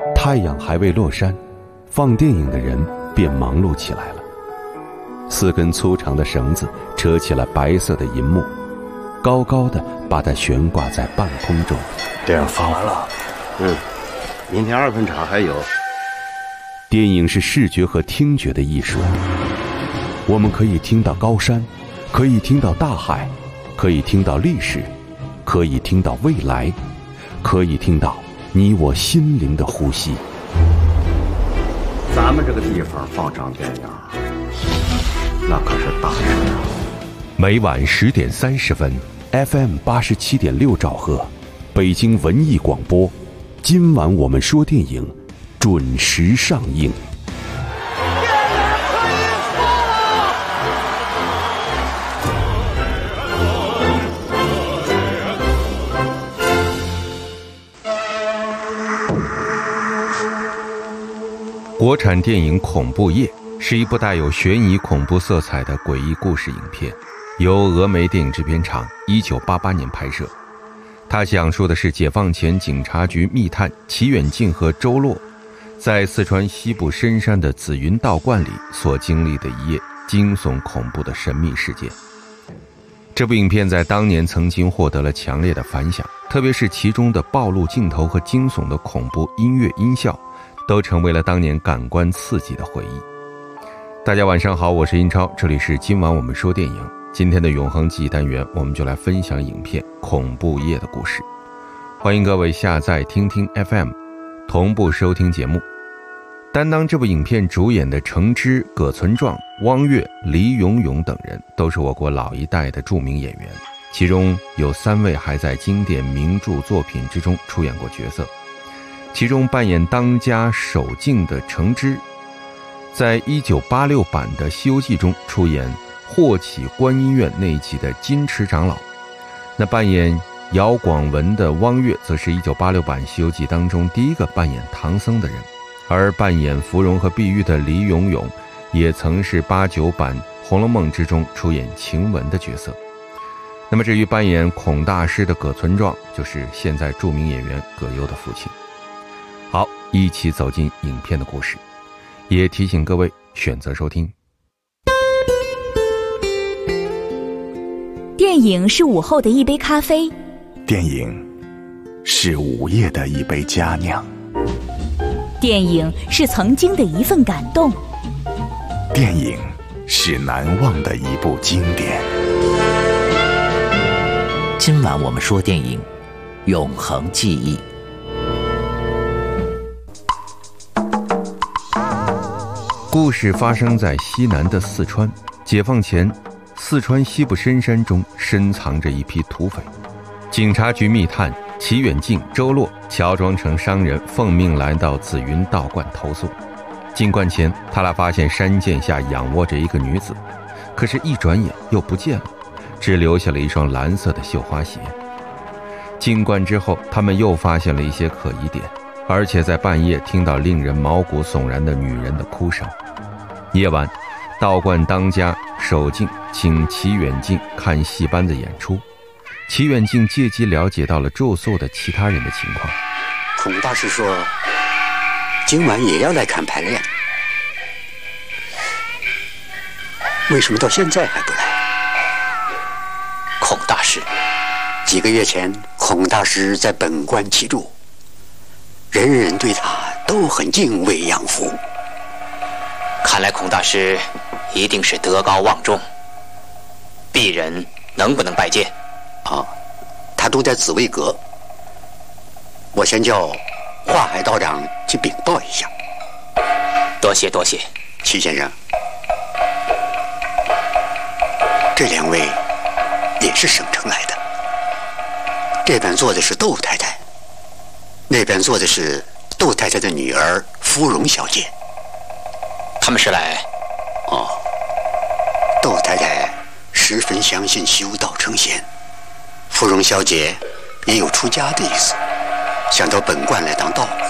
太阳还未落山，放电影的人便忙碌起来了。4根粗长的绳子扯起了白色的银幕，高高的把它悬挂在半空中。 电影放完了，明天2分场还有。 电影是视觉和听觉的艺术，我们可以听到高山，可以听到大海，可以听到历史，可以听到未来，可以听到你我心灵的呼吸。 咱们这个地方放场电影，那可是大事啊！ 每晚10点30分 ，FM 87.6兆赫，北京文艺广播。今晚我们说电影，准时上映。国产电影《恐怖夜》是一部带有悬疑恐怖色彩的诡异故事影片，由峨眉电影制片厂1988年拍摄。它讲述的是解放前警察局密探齐远近和周洛在四川西部深山的紫云道观里所经历的一夜惊悚恐怖的神秘事件。这部影片在当年曾经获得了强烈的反响，特别是其中的暴露镜头和惊悚的恐怖音乐音效都成为了当年感官刺激的回忆。大家晚上好，我是英超，这里是今晚我们说电影。今天的永恒记忆单元，我们就来分享影片《恐怖夜》的故事。欢迎各位下载听听 FM， 同步收听节目。担当这部影片主演的程之、葛存壮、汪岳、黎永永等人都是我国老一代的著名演员，其中有3位还在经典名著作品之中出演过角色。其中扮演当家守静的程之，在1986版的《西游记》中出演霍启观音院那一集的金池长老。那扮演姚广文的汪岳则是1986版《西游记》当中第一个扮演唐僧的人，而扮演芙蓉和碧玉的黎永永也曾是89版《红楼梦》之中出演晴雯的角色。那么至于扮演孔大师的葛存壮，就是现在著名演员葛优的父亲。好，一起走进影片的故事，也提醒各位选择收听。 电影是午后的一杯咖啡， 电影是午夜的一杯佳酿， 电影是曾经的一份感动， 电影是难忘的一部经典。 今晚我们说电影，永恒记忆。 故事发生在西南的四川。解放前，四川西部深山中深藏着一批土匪。警察局密探齐远近、周洛乔装成商人，奉命来到紫云道观投宿。进观前，他俩发现山涧下仰卧着一个女子，可是一转眼又不见了，只留下了一双蓝色的绣花鞋。进观之后，他们又发现了一些可疑点，而且在半夜听到令人毛骨悚然的女人的哭声。夜晚，道观当家守静请齐远近看戏班的演出，齐远近借机了解到了住宿的其他人的情况。 孔大师说今晚也要来看排练，为什么到现在还不来？孔大师，几个月前孔大师在本观祈住，人人对他都很敬畏仰服。 看来孔大师一定是德高望重，鄙人能不能拜见？ 他都在紫薇阁，我先叫华海道长去禀报一下。 多谢多谢。 齐先生，这2位也是省城来的，这边坐的是窦太太，那边坐的是窦太太的女儿芙蓉小姐。 他们是来…… 窦太太十分相信修道成仙，芙蓉小姐也有出家的意思，想到本观来当道姑。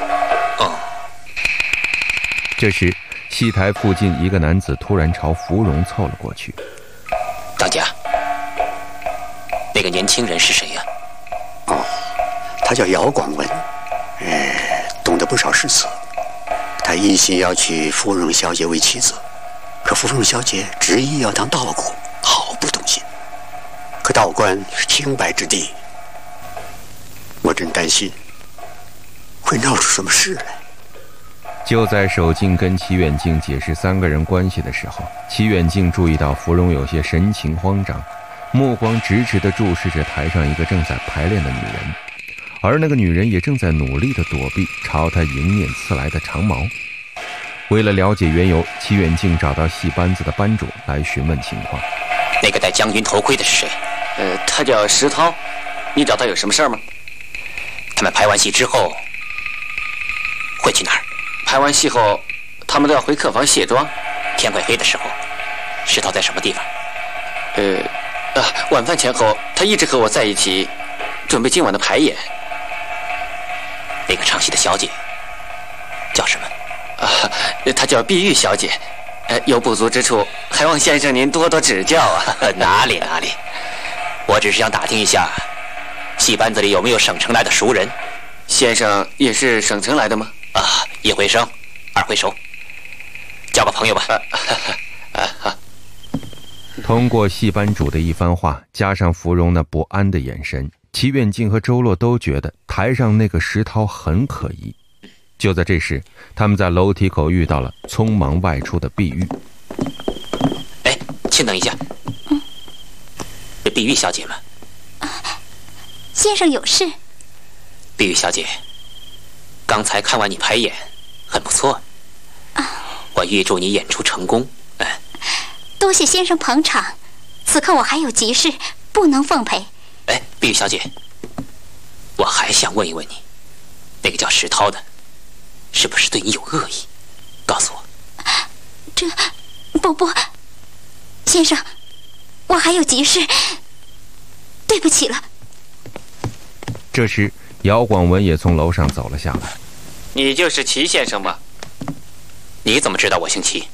这时，戏台附近一个男子突然朝芙蓉凑了过去。 当家，那个年轻人是谁呀？ 他叫姚广文，懂得了不少诗词。他一心要娶芙蓉小姐为妻子，可芙蓉小姐执意要当道姑，毫不动心。可道观是清白之地，我真担心会闹出什么事来。 就在守敬跟齐远敬解释3个人关系的时候，齐远敬注意到芙蓉有些神情慌张，目光直直地注视着台上一个正在排练的女人，而那个女人也正在努力地躲避朝她迎面刺来的长矛。为了了解缘由，齐远敬找到戏班子的班主来询问情况。 那个戴将军头盔的是谁？ 他叫石涛，你找他有什么事儿吗？ 他们排完戏之后会去哪儿？ 排完戏后，他们都要回客房卸妆。 天快黑的时候，石涛在什么地方？ 晚饭前后，他一直和我在一起，准备今晚的排演。 那个唱戏的小姐叫什么？ 她叫碧玉小姐。有不足之处，还望先生您多多指教啊。 哪里，我只是想打听一下，戏班子里有没有省城来的熟人。 先生也是省城来的吗？ 一回生，二回熟，交个朋友吧。 通过戏班主的一番话，加上芙蓉那不安的眼神，齐远敬和周洛都觉得台上那个石涛很可疑。就在这时，他们在楼梯口遇到了匆忙外出的碧玉。 请等一下。是碧玉小姐吗？ 先生有事。 碧玉小姐，刚才看完你排演，很不错。我预祝你演出成功。 多谢先生捧场，此刻我还有急事，不能奉陪。 碧玉小姐，我还想问一问你，那个叫石涛的，是不是对你有恶意？告诉我。 不，先生，我还有急事，对不起了。 这时，姚广文也从楼上走了下来。 你就是齐先生吗？ 你怎么知道我姓齐？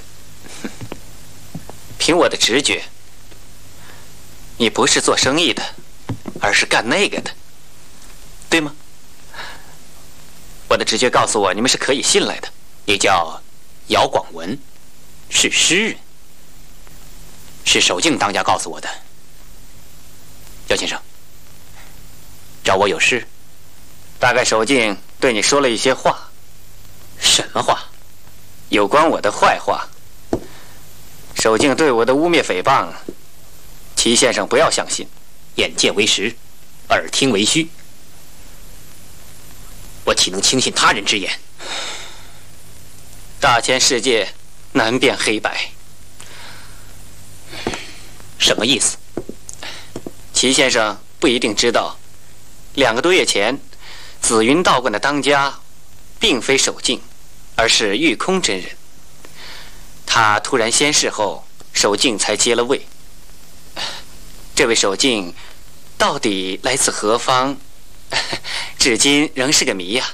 凭我的直觉，你不是做生意的，而是干那个的，对吗？我的直觉告诉我，你们是可以信赖的。 你叫姚广文，是诗人，是守敬当家告诉我的。姚先生，找我有事？ 大概守敬对你说了一些话。 什么话？ 有关我的坏话。守敬对我的污蔑诽谤，齐先生不要相信。 眼见为实，耳听为虚，我岂能轻信他人之言？ 大千世界难辨黑白。 什么意思？ 齐先生不一定知道，2个多月前，紫云道观的当家并非守敬，而是玉空真人。他突然仙逝后，守敬才接了位。这位守敬到底来自何方，至今仍是个谜呀。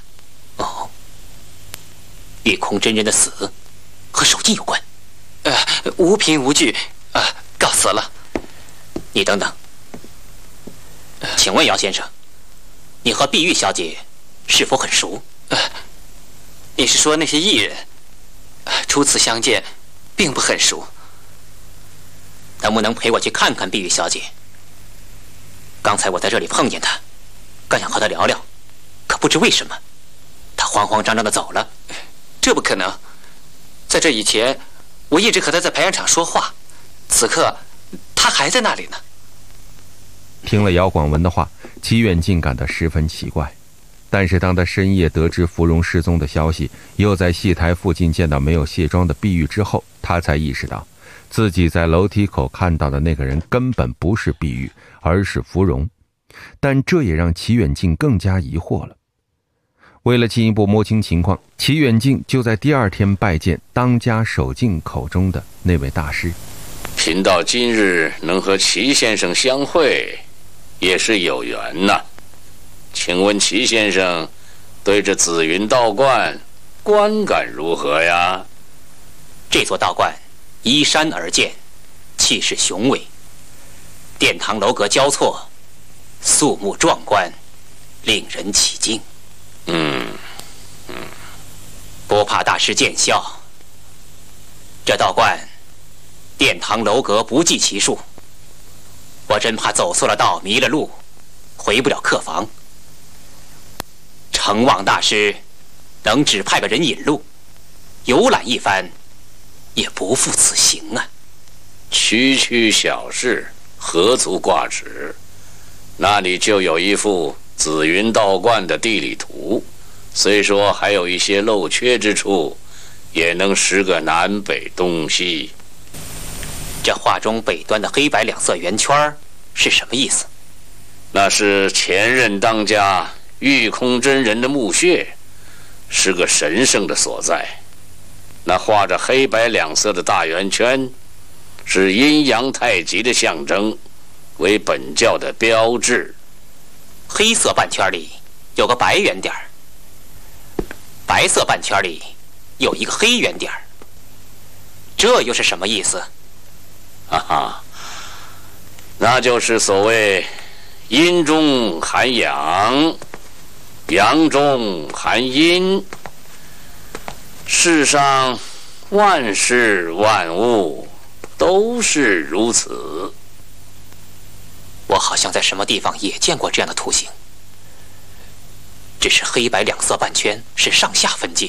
玉空真人的死和守敬有关？ 无凭无据，告辞了。 你等等，请问姚先生，你和碧玉小姐是否很熟？ 你是说那些艺人？初次相见，并不很熟。 能不能陪我去看看碧玉小姐？刚才我在这里碰见她，刚想和她聊聊，可不知为什么，她慌慌张张地走了。 这不可能，在这以前，我一直和她在排演场说话，此刻她还在那里呢。 听了姚广文的话，齐远敬感到十分奇怪。但是当他深夜得知芙蓉失踪的消息，又在戏台附近见到没有卸妆的碧玉之后，他才意识到自己在楼梯口看到的那个人根本不是碧玉，而是芙蓉。但这也让齐远敬更加疑惑了。为了进一步摸清情况，齐远敬就在第2天拜见当家守敬口中的那位大师。 贫道今日能和齐先生相会，也是有缘呐。请问齐先生对这紫云道观观感如何呀？ 这座道观依山而建，气势雄伟，殿堂楼阁交错，肃穆壮观，令人起敬。 大师见笑。这道观殿堂楼阁不计其数，我真怕走错了道，迷了路，回不了客房。承望大师能指派个人引路，游览一番，也不负此行啊。 区区小事，何足挂齿？那里就有一幅紫云道观的地理图，虽说还有一些漏缺之处，也能识个南北东西。 这画中北端的黑白两色圆圈是什么意思？ 那是前任当家玉空真人的墓穴，是个神圣的所在。那画着黑白两色的大圆圈，是阴阳太极的象征，为本教的标志。 黑色半圈里有个白圆点，白色半圈里有一个黑圆点，这又是什么意思？ 哈哈，那就是所谓阴中含阳，阳中含阴。世上万事万物都是如此。 我好像在什么地方也见过这样的图形，只是黑白两色半圈是上下分界。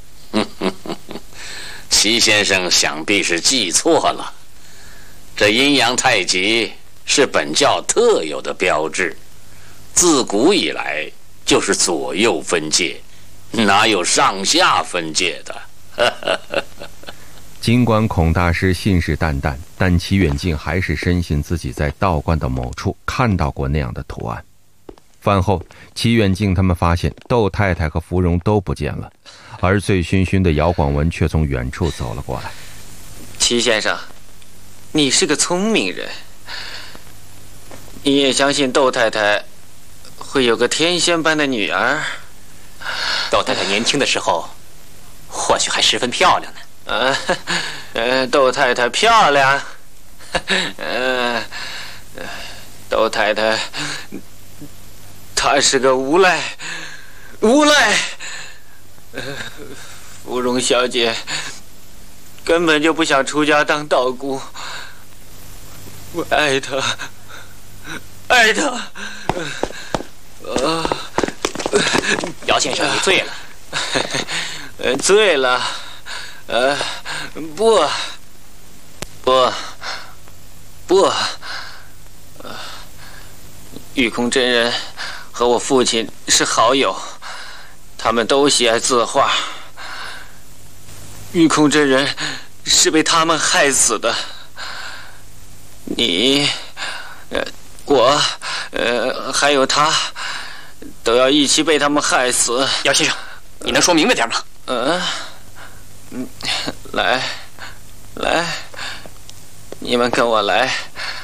齐先生想必是记错了，这阴阳太极是本教特有的标志，自古以来就是左右分界，哪有上下分界的？ 尽管孔大师信誓旦旦，但齐远近还是深信自己在道观的某处看到过那样的图案。饭后，齐远近他们发现窦太太和芙蓉都不见了，而醉醺醺的姚广文却从远处走了过来。 齐先生，你是个聪明人，你也相信窦太太会有个天仙般的女儿？ 窦太太年轻的时候，或许还十分漂亮呢。 窦太太漂亮，窦太太，她是个无赖，芙蓉小姐根本就不想出家当道姑，我爱她， 姚先生，你醉了。 醉了。不，玉空真人和我父亲是好友，他们都喜爱字画。玉空真人是被他们害死的，你，我，还有他，都要一起被他们害死。 姚先生，你能说明白点吗？ 来，你们跟我来。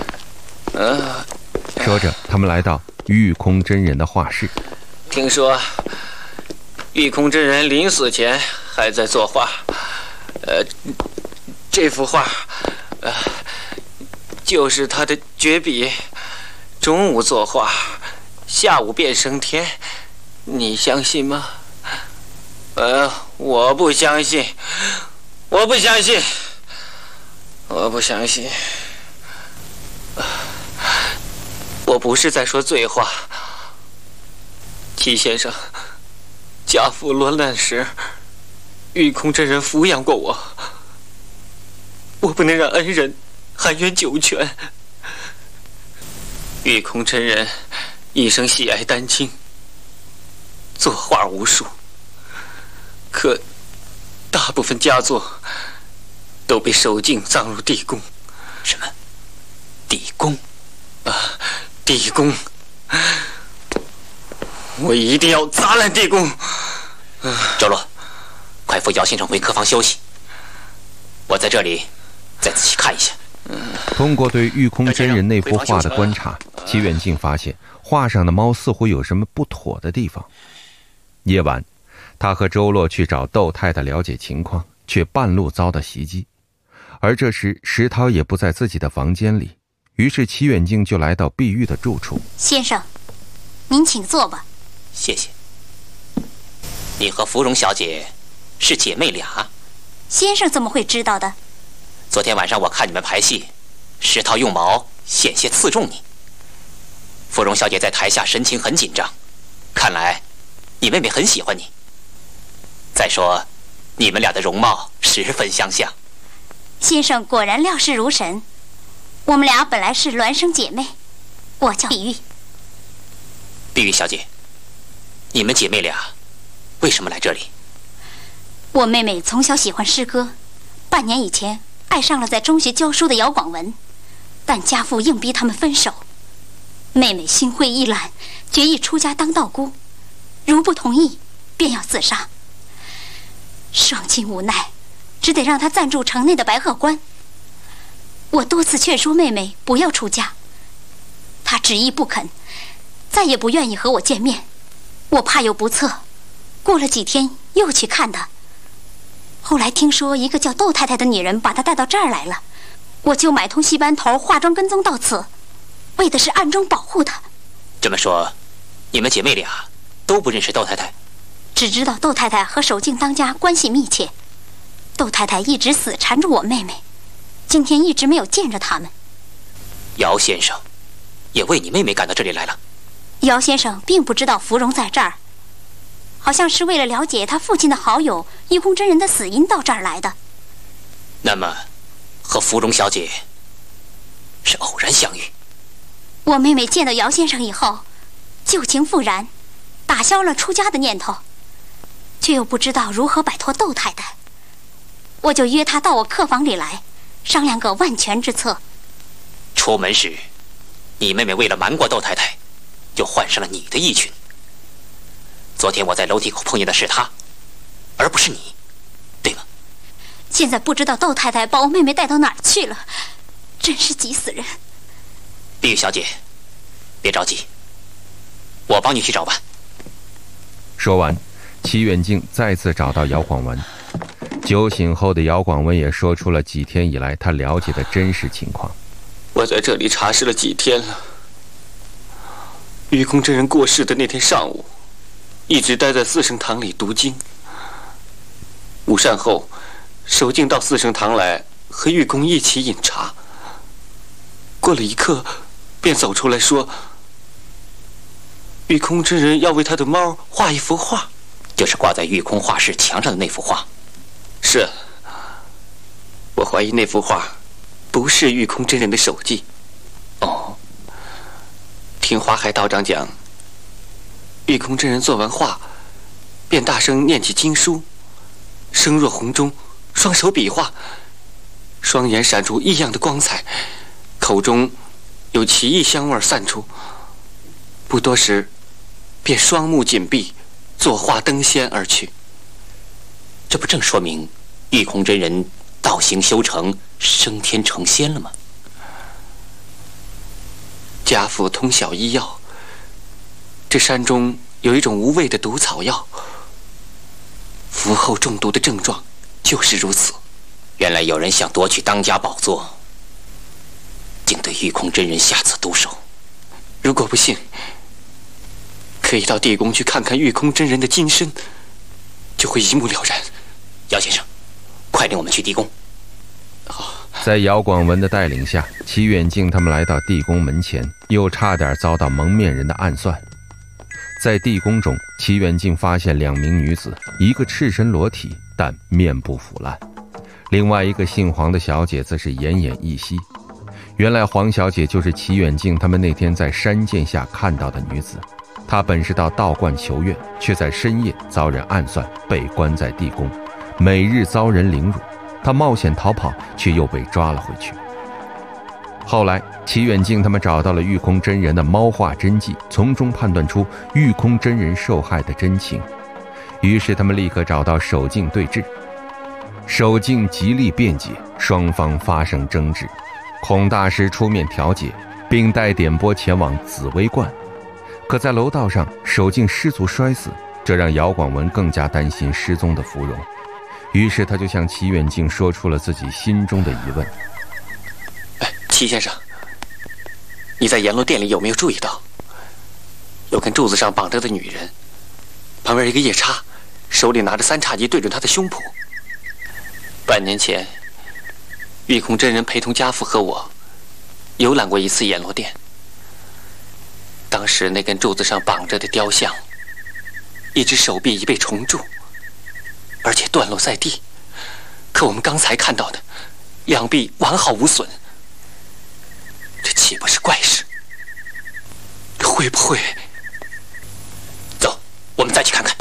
说着，他们来到玉空真人的画室。 听说玉空真人临死前还在作画，这幅画，就是他的绝笔。中午作画，下午便升天，你相信吗？我不相信。我不是在说醉话。齐先生，家父落难时，玉空真人抚养过我，我不能让恩人含冤九泉。玉空真人一生喜爱丹青，作画无数，可大部分佳作都被手尽葬入地宫。 什么？地宫？ 地宫！我一定要砸烂地宫！ 周洛，快扶姚先生回客房休息，我在这里再仔细看一下。 通过对玉空真人那幅画的观察，齐远近发现画上的猫似乎有什么不妥的地方。夜晚，他和周洛去找窦太太了解情况，却半路遭到袭击。而这时石涛也不在自己的房间里，于是齐远近就来到碧玉的住处。 先生，您请坐吧。 谢谢。你和芙蓉小姐是姐妹俩。 先生怎么会知道的？ 昨天晚上我看你们排戏，石涛用矛险些刺中你。芙蓉小姐在台下神情很紧张，看来你妹妹很喜欢你。再说，你们俩的容貌十分相像。 先生果然料事如神。我们俩本来是孪生姐妹，我叫碧玉。 碧玉小姐，你们姐妹俩为什么来这里？ 我妹妹从小喜欢诗歌，半年以前爱上了在中学教书的姚广文，但家父硬逼他们分手。妹妹心灰意懒，决意出家当道姑，如不同意，便要自杀。双亲无奈，只得让她暂住城内的白鹤关。我多次劝说妹妹不要出家，她执意不肯，再也不愿意和我见面。我怕有不测，过了几天又去看她。后来听说一个叫窦太太的女人把她带到这儿来了，我就买通戏班头化妆跟踪到此，为的是暗中保护她。 这么说，你们姐妹俩都不认识窦太太？ 只知道窦太太和守敬当家关系密切，窦太太一直死缠住我妹妹，今天一直没有见着他们。 姚先生也为你妹妹赶到这里来了。 姚先生并不知道芙蓉在这儿，好像是为了了解他父亲的好友玉空真人的死因到这儿来的。 那么和芙蓉小姐是偶然相遇？ 我妹妹见到姚先生以后，旧情复燃，打消了出家的念头，却又不知道如何摆脱窦太太。我就约她到我客房里来，商量个万全之策。 出门时，你妹妹为了瞒过窦太太，就换上了你的衣裙。昨天我在楼梯口碰见的是她，而不是你，对吗？ 现在不知道窦太太把我妹妹带到哪儿去了，真是急死人。 碧玉小姐，别着急，我帮你去找吧。 说完，齐远镜再次找到姚广文。酒醒后的姚广文也说出了几天以来他了解的真实情况。 我在这里查实了几天了。玉空真人过世的那天上午，一直待在四圣堂里读经。午膳后，守敬到四圣堂来和玉空一起饮茶。过了一刻，便走出来说：“玉空真人要为他的猫画一幅画， 就是挂在玉空画室墙上的那幅画。” 是，我怀疑那幅画不是玉空真人的手迹。 哦， 听华海道长讲，玉空真人做完画，便大声念起经书，声若洪钟，双手比划，双眼闪出异样的光彩，口中有奇异香味散出。不多时，便双目紧闭，作画登仙而去。 这不正说明玉空真人道行修成，升天成仙了吗？ 家父通晓医药，这山中有一种无味的毒草药，服后中毒的症状就是如此。 原来有人想夺取当家宝座，竟对玉空真人下此毒手。 如果不信，可以到地宫去看看玉空真人的金身，就会一目了然。 姚先生，快领我们去地宫。 在姚广文的带领下，齐远镜他们来到地宫门前，又差点遭到蒙面人的暗算。在地宫中，齐远镜发现2名女子，一个赤身裸体，但面部腐烂；另外一个姓黄的小姐则是奄奄一息。原来黄小姐就是齐远镜他们那天在山涧下看到的女子。她本是到道观求愿，却在深夜遭人暗算，被关在地宫，每日遭人凌辱。他冒险逃跑，却又被抓了回去。后来齐远镜他们找到了玉空真人的猫画真迹，从中判断出玉空真人受害的真情。于是他们立刻找到守敬对峙。守敬极力辩解，双方发生争执。孔大师出面调解，并带点拨前往紫薇观。可在楼道上，守敬失足摔死，这让姚广文更加担心失踪的芙蓉。于是他就向齐远镜说出了自己心中的疑问。 齐先生，你在阎罗殿里有没有注意到，有根柱子上绑着的女人，旁边一个夜叉， 手里拿着三叉戟对准他的胸脯。半年前，玉空真人陪同家父和我游览过一次阎罗殿。当时那根柱子上绑着的雕像，一只手臂已被虫蛀，而且断落在地。可我们刚才看到的，两臂完好无损，这岂不是怪事？会不会？走，我们再去看看。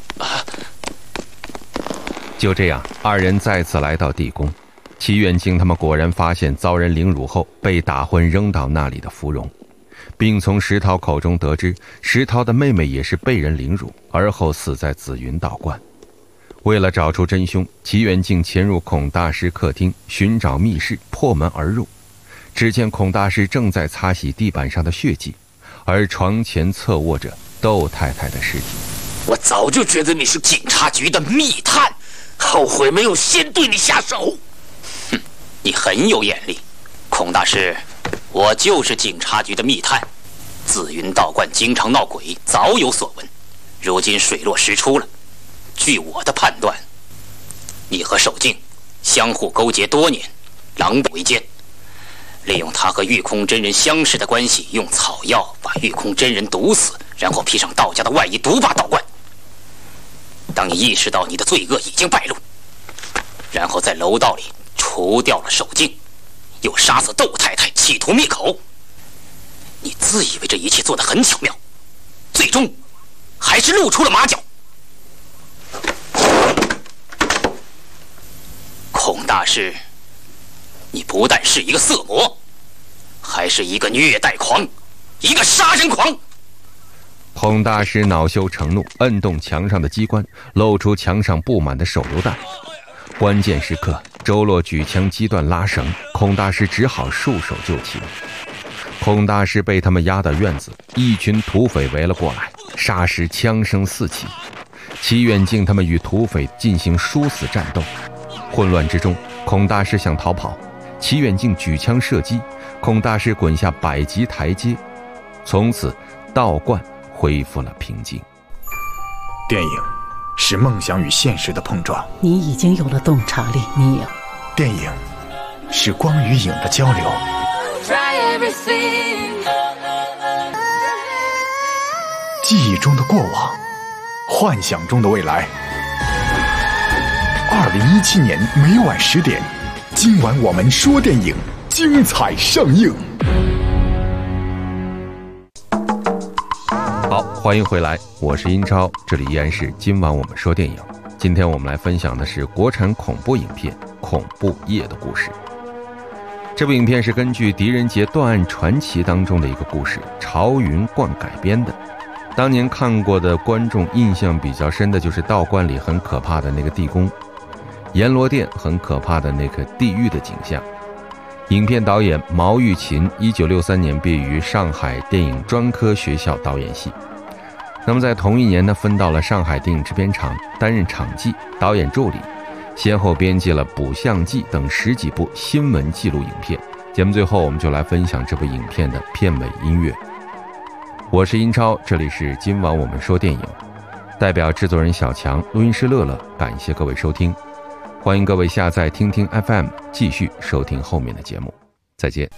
就这样，二人再次来到地宫。齐远镜他们果然发现遭人凌辱后被打昏扔到那里的芙蓉，并从石涛口中得知石涛的妹妹也是被人凌辱，而后死在紫云道观。为了找出真凶，齐远镜潜入孔大师客厅寻找密室，破门而入。只见孔大师正在擦洗地板上的血迹，而床前侧卧着窦太太的尸体。 我早就觉得你是警察局的密探，后悔没有先对你下手。哼，你很有眼力，孔大师，我就是警察局的密探。紫云道观经常闹鬼，早有所闻，如今水落石出了。据我的判断，你和守静相互勾结多年，狼狈为奸，利用他和玉空真人相识的关系，用草药把玉空真人毒死，然后披上道家的外衣，独霸道观。当你意识到你的罪恶已经败露，然后在楼道里除掉了守静，又杀死窦太太，企图灭口。你自以为这一切做得很巧妙，最终还是露出了马脚。孔大师，你不但是一个色魔，还是一个虐待狂，一个杀人狂。 孔大师恼羞成怒，摁动墙上的机关，露出墙上布满的手榴弹。关键时刻，周洛举枪击断拉绳，孔大师只好束手就擒。孔大师被他们押到院子，一群土匪围了过来，霎时枪声四起。齐远镜他们与土匪进行殊死战斗，混乱之中，孔大师想逃跑，齐远镜举枪射击，孔大师滚下百级台阶。从此，道观恢复了平静。 电影是梦想与现实的碰撞， 你已经有了洞察力，你有。 电影是光与影的交流，记忆中的过往，幻想中的未来。2017年每晚10点，今晚我们说电影，精彩上映。 好，欢迎回来，我是英超，这里依然是今晚我们说电影。今天我们来分享的是国产恐怖影片《恐怖夜》的故事。这部影片是根据狄仁杰断案传奇当中的一个故事朝云观改编的。当年看过的观众印象比较深的就是道观里很可怕的那个地宫，阎罗殿很可怕的那个地狱的景象。影片导演毛玉琴1963年毕业于上海电影专科学校导演系，那么在同一年呢，分到了上海电影制片厂担任场记、导演助理，先后编辑了《捕象记》等10几部新闻纪录影片。节目最后我们就来分享这部影片的片尾音乐。我是英超，这里是今晚我们说电影，代表制作人小强，录音师乐乐，感谢各位收听。欢迎各位下载听听 FM， 继续收听后面的节目。再见。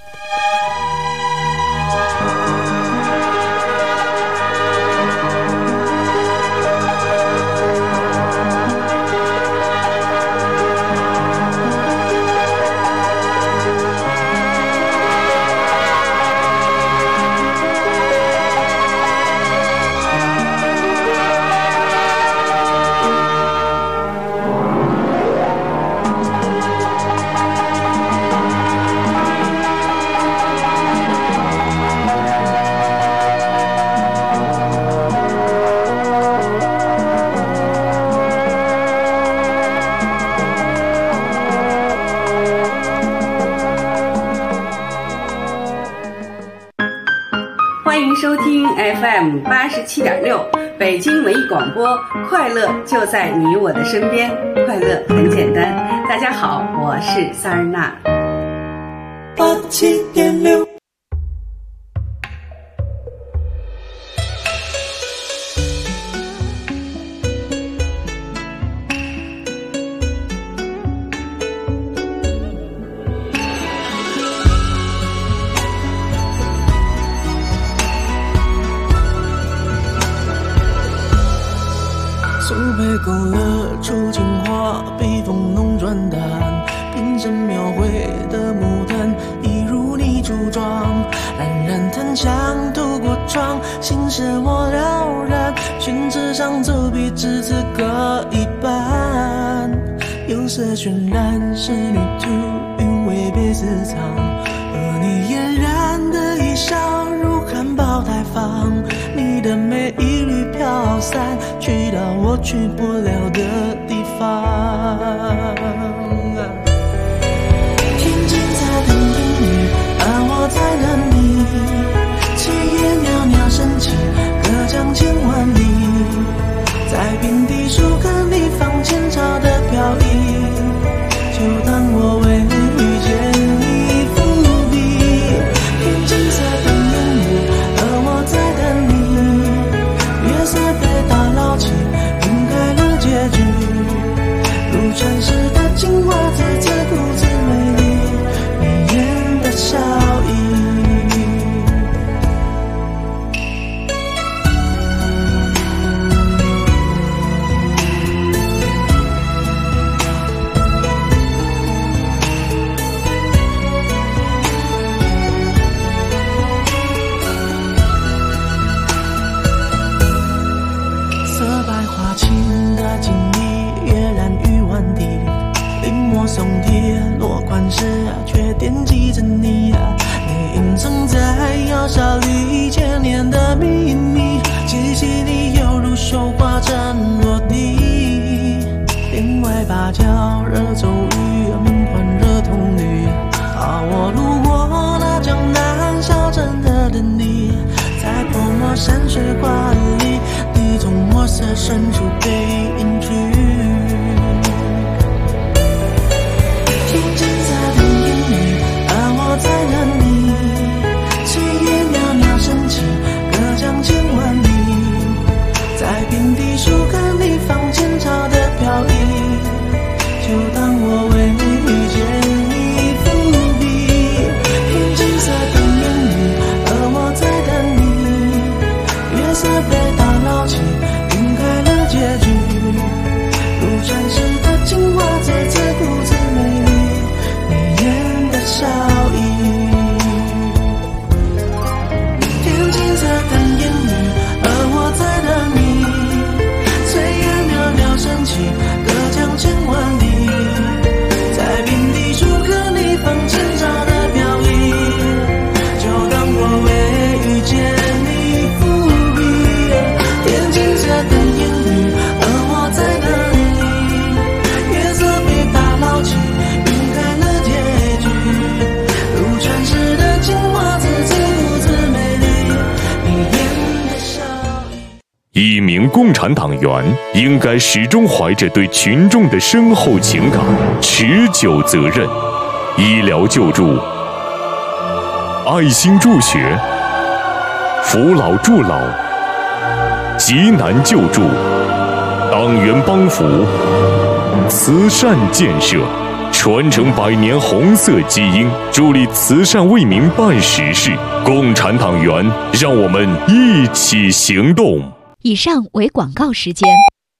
欢迎收听 FM 87.6北京文艺广播，快乐就在你我的身边，快乐很简单。大家好，我是萨日娜。87.6 树配勾勒出情话，笔锋浓转淡，平生描绘的牡丹，一如你柱状，冉冉檀香透过窗，心事我了然，宣纸上走笔至此各一半，釉色渲染仕女图，韵味被私藏，而你嫣然的一笑如含苞待放，你的美一缕飘散，去到我去不了的地方。天际在等阴雨，而我在等你，炊烟袅袅升起，隔江千万里，在平地树根里放前朝的飘逸，就当我为遇见你伏笔。天际在等阴雨，而我在等你，月色被打捞起，晕开了结局，如传世的精华在这故事美丽，眉眼的笑意。松铁落款时却惦记着你，你隐藏在窑烧里千年的秘密，气息里犹如绣花针落地，另外芭蕉惹骤雨，梦幻惹童女，我路过那江南小镇的等你，在泼墨山水画里，你从墨色深处被隐去。天际在等阴雨，而我在等你，炊烟袅袅升起，隔江千万里，在平地树根里放前朝的飘逸，就当我为遇见你伏笔。天际在等阴雨，而我在等你，月色被打捞起，晕开了结局，如传世的精华在这故事美丽笑意。天际在等阴雨，而我在等你，炊烟袅袅升起，隔江千万里，在平地树根里放前朝的飘逸，就当我为遇见你伏笔。天际在等阴雨，而我在等你，月色被打捞起，晕开了结局，传世的精华自此如此美丽，你眼的笑意。 一名共产党员应该始终怀着对群众的深厚情感、持久责任，医疗救助、爱心助学、扶老助老、急难救助、党员帮扶、慈善建设，传承100年红色基因，助力慈善为民办实事。共产党员，让我们一起行动。 以上为广告时间。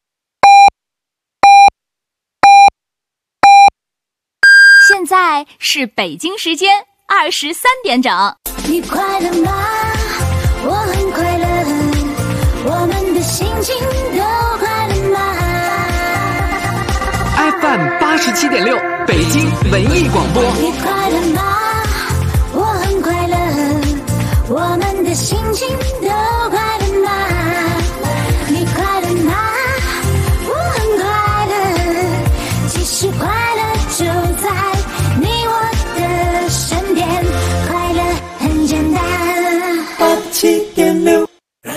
现在是北京时间23点整。 你快乐吗？我很快乐，我们的心情都快乐吗？ FM 87.6，北京文艺广播。 你快乐吗？我很快乐，我们的心情都快乐吗？你快乐吗？我很快乐，其实快乐就在你我的身边，快乐很简单。 87.6。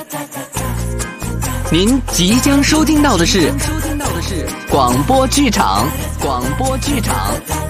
您即将收听到的是广播剧场。